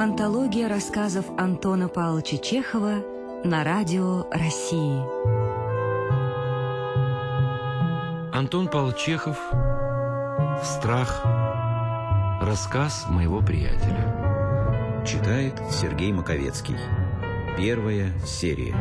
Антология рассказов Антона Павловича Чехова на радио России. Антон Павлович Чехов «Страх». Рассказ моего приятеля. Читает Сергей Маковецкий. Первая серия.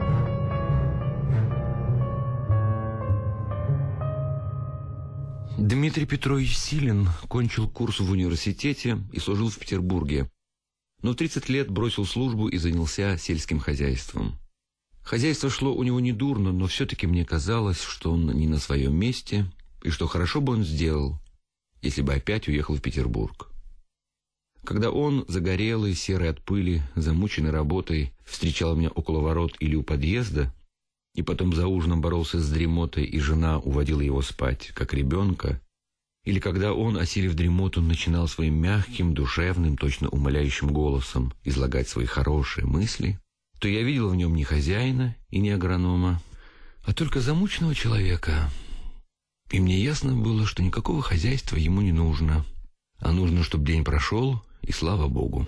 Дмитрий Петрович Силин кончил курс в университете и служил в Петербурге. Но в 30 лет бросил службу и занялся сельским хозяйством. Хозяйство шло у него недурно, но все-таки мне казалось, что он не на своем месте, и что хорошо бы он сделал, если бы опять уехал в Петербург. Когда он, загорелый, серый от пыли, замученный работой, встречал меня около ворот или у подъезда, и потом за ужином боролся с дремотой, и жена уводила его спать, как ребенка, или когда он, осилив дремоту, начинал своим мягким, душевным, точно умоляющим голосом излагать свои хорошие мысли, то я видел в нем не хозяина и не агронома, а только замученного человека. И мне ясно было, что никакого хозяйства ему не нужно, а нужно, чтобы день прошел, и слава Богу.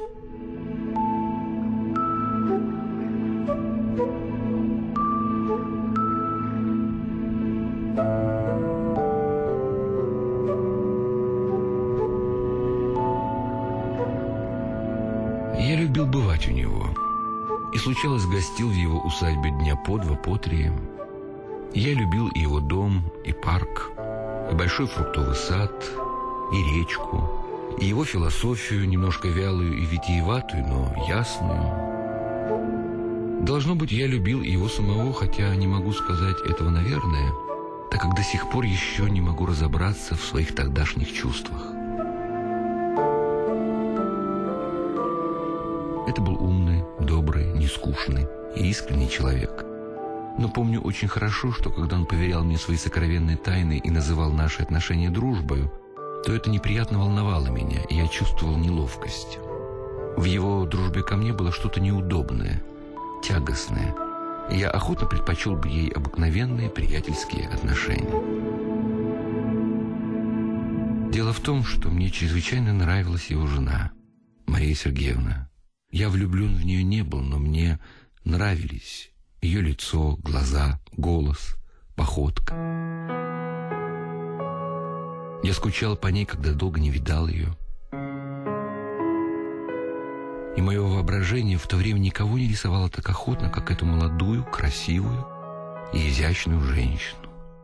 Я любил бывать у него, и случалось гостил в его усадьбе дня по два, по три. Я любил и его дом, и парк, и большой фруктовый сад, и речку, и его философию, немножко вялую и витиеватую, но ясную. Должно быть, я любил и его самого, хотя не могу сказать этого, наверное, так как до сих пор еще не могу разобраться в своих тогдашних чувствах. Это был умный, добрый, нескучный и искренний человек. Но помню очень хорошо, что когда он поверял мне свои сокровенные тайны и называл наши отношения дружбою, то это неприятно волновало меня, и я чувствовал неловкость. В его дружбе ко мне было что-то неудобное, тягостное, и я охотно предпочел бы ей обыкновенные приятельские отношения. Дело в том, что мне чрезвычайно нравилась его жена, Мария Сергеевна. Я влюблен в нее не был, но мне нравились ее лицо, глаза, голос, походка. Я скучал по ней, когда долго не видал ее. И мое воображение в то время никого не рисовало так охотно, как эту молодую, красивую и изящную женщину.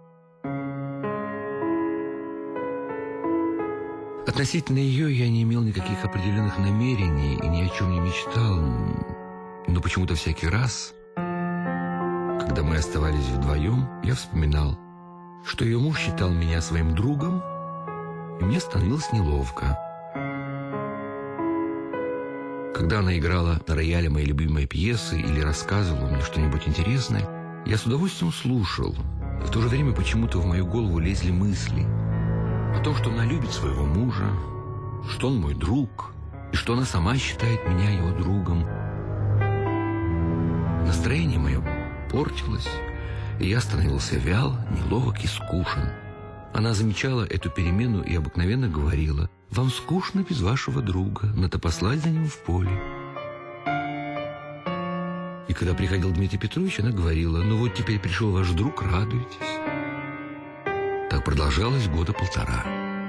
Относительно ее я не имел никаких определенных намерений и ни о чем не мечтал, но почему-то всякий раз, когда мы оставались вдвоем, я вспоминал, что ее муж считал меня своим другом, и мне становилось неловко. Когда она играла на рояле мои любимые пьесы или рассказывала мне что-нибудь интересное, я с удовольствием слушал. В то же время почему-то в мою голову лезли мысли о том, что она любит своего мужа, что он мой друг, и что она сама считает меня его другом. Настроение мое портилось, и я становился вял, неловок и скучен. Она замечала эту перемену и обыкновенно говорила: «Вам скучно без вашего друга, надо послать за ним в поле». И когда приходил Дмитрий Петрович, она говорила: «Ну вот теперь пришел ваш друг, радуйтесь». Так продолжалось года полтора.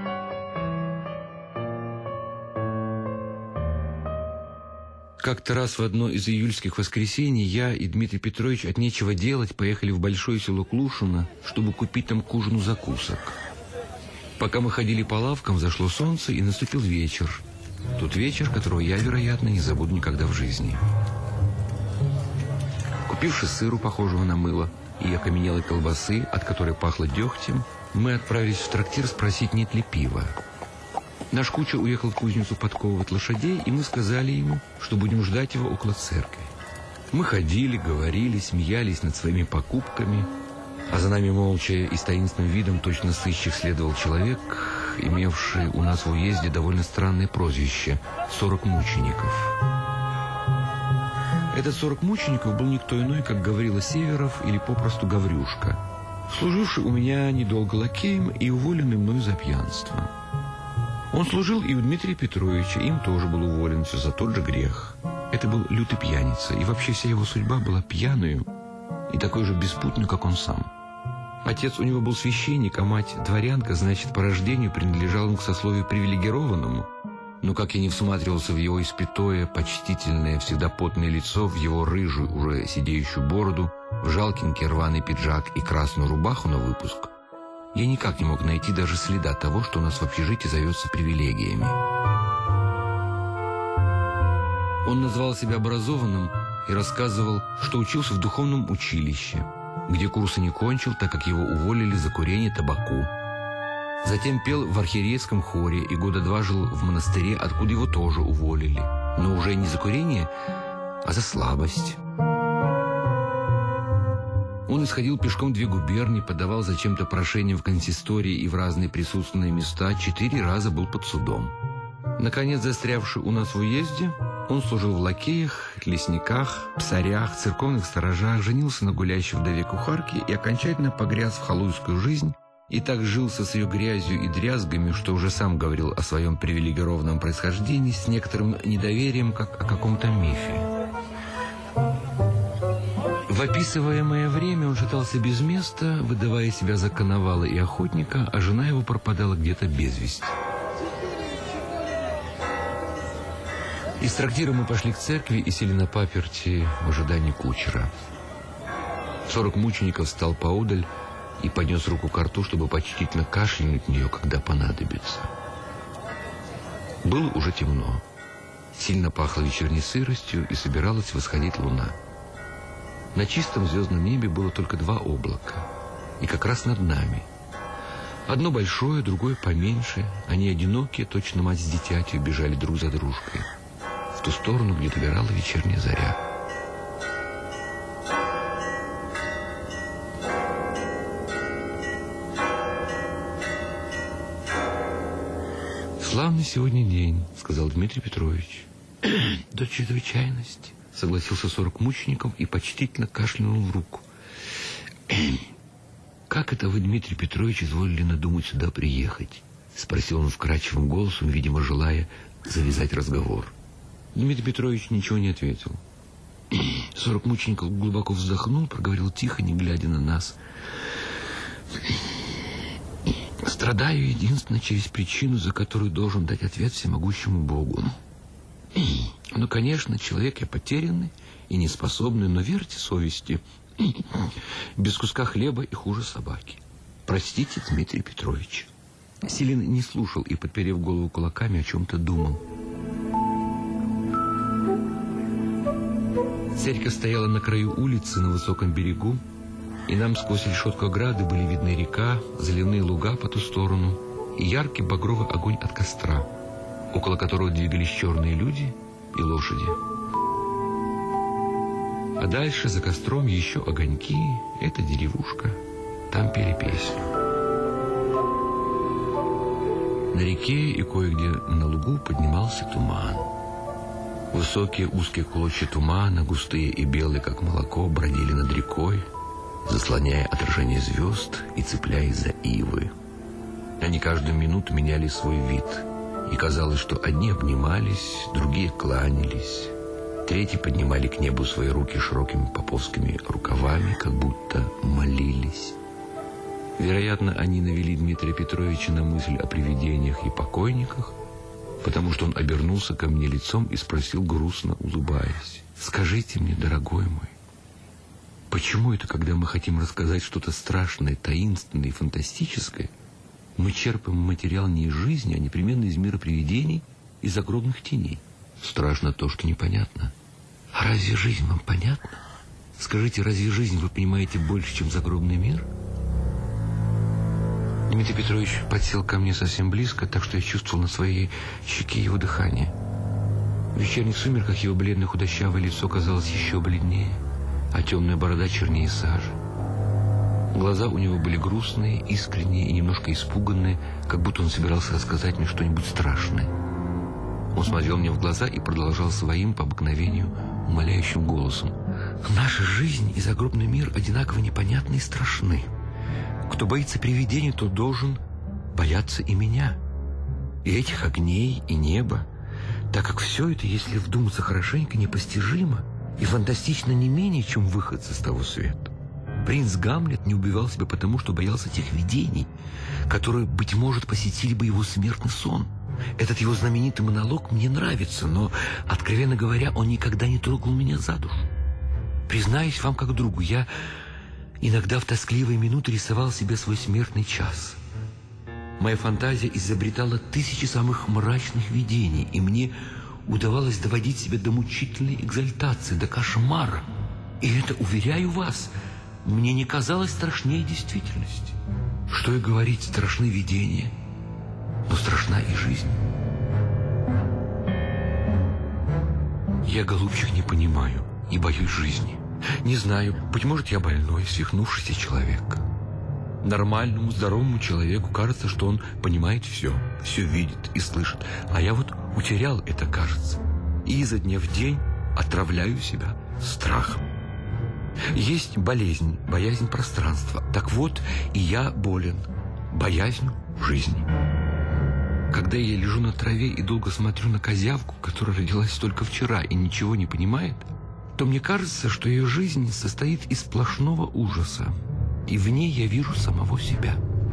Как-то раз в одно из июльских воскресений я и Дмитрий Петрович от нечего делать поехали в большое село Клушино, чтобы купить там к ужину закусок. Пока мы ходили по лавкам, взошло солнце, и наступил вечер. Тот вечер, которого я, вероятно, не забуду никогда в жизни. Купивши сыру, похожего на мыло, и окаменелой колбасы, от которой пахло дегтем, мы отправились в трактир спросить, нет ли пива. Наш кучер уехал в кузницу подковывать лошадей, и мы сказали ему, что будем ждать его около церкви. Мы ходили, говорили, смеялись над своими покупками, а за нами молча и с таинственным видом точно сыщик следовал человек, имевший у нас в уезде довольно странное прозвище — 40 мучеников. Этот 40 мучеников был никто иной, как Гаврила Северов или попросту Гаврюшка, служивший у меня недолго лакеем и уволенный мною за пьянство. Он служил и у Дмитрия Петровича, им тоже был уволен все за тот же грех. Это был лютый пьяница, и вообще вся его судьба была пьяную и такой же беспутной, как он сам. Отец у него был священник, а мать дворянка, значит, по рождению принадлежал он к сословию привилегированному. Но как я не всматривался в его испятое, почтительное, всегда потное лицо, в его рыжую, уже сидеющую бороду, в жалкенький рваный пиджак и красную рубаху на выпуск, я никак не мог найти даже следа того, что у нас в общежитии зовется привилегиями. Он назвал себя образованным и рассказывал, что учился в духовном училище, где курсы не кончил, так как его уволили за курение табаку. Затем пел в архиерейском хоре и года 2 жил в монастыре, откуда его тоже уволили. Но уже не за курение, а за слабость. Он исходил пешком 2 губернии, подавал зачем-то прошение в консистории и в разные присутственные места, 4 раза был под судом. Наконец, застрявший у нас в уезде, он служил в лакеях, лесниках, псарях, церковных сторожах, женился на гулящей вдове кухарке и окончательно погряз в халуйскую жизнь, и так жился с ее грязью и дрязгами, что уже сам говорил о своем привилегированном происхождении с некоторым недоверием, как о каком-то мифе. В описываемое время он шатался без места, выдавая себя за коновала и охотника, а жена его пропадала где-то без вести. Из трактира мы пошли к церкви и сели на паперти в ожидании кучера. 40 мучеников встал поодаль и поднес руку к рту, чтобы почтительно кашлянуть в нее, когда понадобится. Было уже темно. Сильно пахло вечерней сыростью, и собиралась восходить луна. На чистом звездном небе было только 2 облака, и как раз над нами. Одно большое, другое поменьше. Они одинокие, точно мать с дитятью, бежали друг за дружкой в ту сторону, где добирала вечерняя заря. «Славный сегодня день», — сказал Дмитрий Петрович. «До чрезвычайности», — согласился 40 мучеников и почтительно кашлянул в руку. «Как это вы, Дмитрий Петрович, изволили надумать сюда приехать?» — спросил он вкрадчивым голосом, видимо, желая завязать разговор. Дмитрий Петрович ничего не ответил. 40 мучеников глубоко вздохнул, проговорил тихо, не глядя на нас. «Страдаю единственно через причину, за которую должен дать ответ всемогущему Богу. Ну, конечно, человек я потерянный и неспособный, но верьте совести, без куска хлеба и хуже собаки. Простите, Дмитрий Петрович». Силин не слушал и, подперев голову кулаками, о чем-то думал. Церковь стояла на краю улицы на высоком берегу, и нам сквозь решетку ограды были видны река, заливные луга по ту сторону и яркий багровый огонь от костра, около которого двигались черные люди и лошади. А дальше за костром еще огоньки, это деревушка, там пели песню. На реке и кое-где на лугу поднимался туман. Высокие узкие клочья тумана, густые и белые, как молоко, бродили над рекой, заслоняя отражение звезд и цепляясь за ивы. Они каждую минуту меняли свой вид, и казалось, что одни обнимались, другие кланялись, третьи поднимали к небу свои руки широкими поповскими рукавами, как будто молились. Вероятно, они навели Дмитрия Петровича на мысль о привидениях и покойниках, потому что он обернулся ко мне лицом и спросил, грустно улыбаясь: «Скажите мне, дорогой мой, почему это, когда мы хотим рассказать что-то страшное, таинственное и фантастическое, мы черпаем материал не из жизни, а непременно из мира привидений и загробных теней? Страшно то, что непонятно. А разве жизнь вам понятна? Скажите, разве жизнь вы понимаете больше, чем загробный мир?» Дмитрий Петрович подсел ко мне совсем близко, так что я чувствовал на своей щеке его дыхание. В вечерних сумерках его бледное худощавое лицо казалось еще бледнее, а темная борода чернее сажи. Глаза у него были грустные, искренние и немножко испуганные, как будто он собирался рассказать мне что-нибудь страшное. Он смотрел мне в глаза и продолжал своим, по обыкновению, умоляющим голосом: «Наша жизнь и загробный мир одинаково непонятны и страшны. Кто боится привидений, тот должен бояться и меня. и этих огней, и неба, так как все это, если вдуматься хорошенько, непостижимо и фантастично не менее, чем выходцы с того света. Принц Гамлет не убивал себя потому, что боялся тех видений, которые, быть может, посетили бы его смертный сон. Этот его знаменитый монолог мне нравится, но, откровенно говоря, он никогда не трогал меня за душу. Признаюсь вам как другу, я иногда в тоскливые минуты рисовал себе свой смертный час. Моя фантазия изобретала тысячи самых мрачных видений, и мне удавалось доводить себя до мучительной экзальтации, до кошмара. И это, уверяю вас, мне не казалось страшнее действительности. Что и говорить, страшны видения, но страшна и жизнь. Я, голубчик, не понимаю и боюсь жизни. Не знаю, быть может, я больной, свихнувшийся человек. Нормальному, здоровому человеку кажется, что он понимает все видит и слышит. А я вот утерял это, кажется. И изо дня в день отравляю себя страхом. Есть болезнь, боязнь пространства. Так вот, и я болен боязнью жизни. Когда я лежу на траве и долго смотрю на козявку, которая родилась только вчера и ничего не понимает, то мне кажется, что ее жизнь состоит из сплошного ужаса, и в ней я вижу самого себя.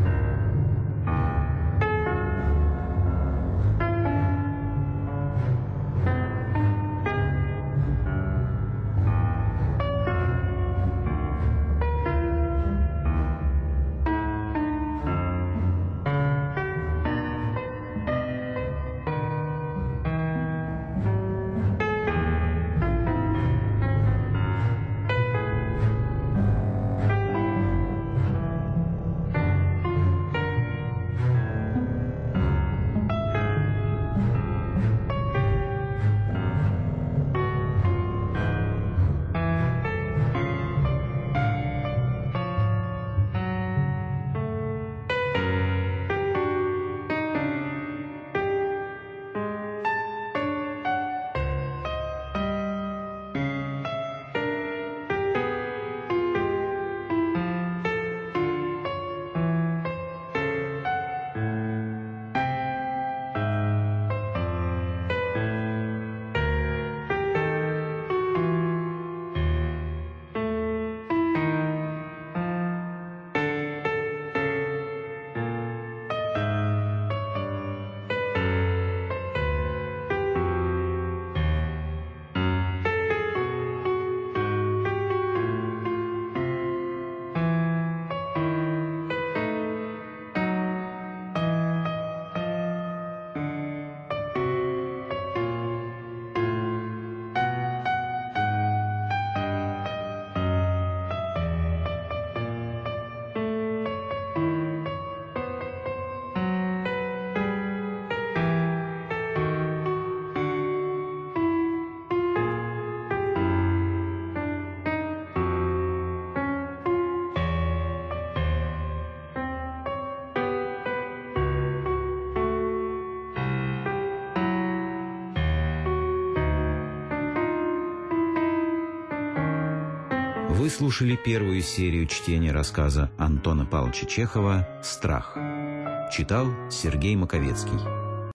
Вы слушали первую серию чтения рассказа Антона Павловича Чехова «Страх». Читал Сергей Маковецкий.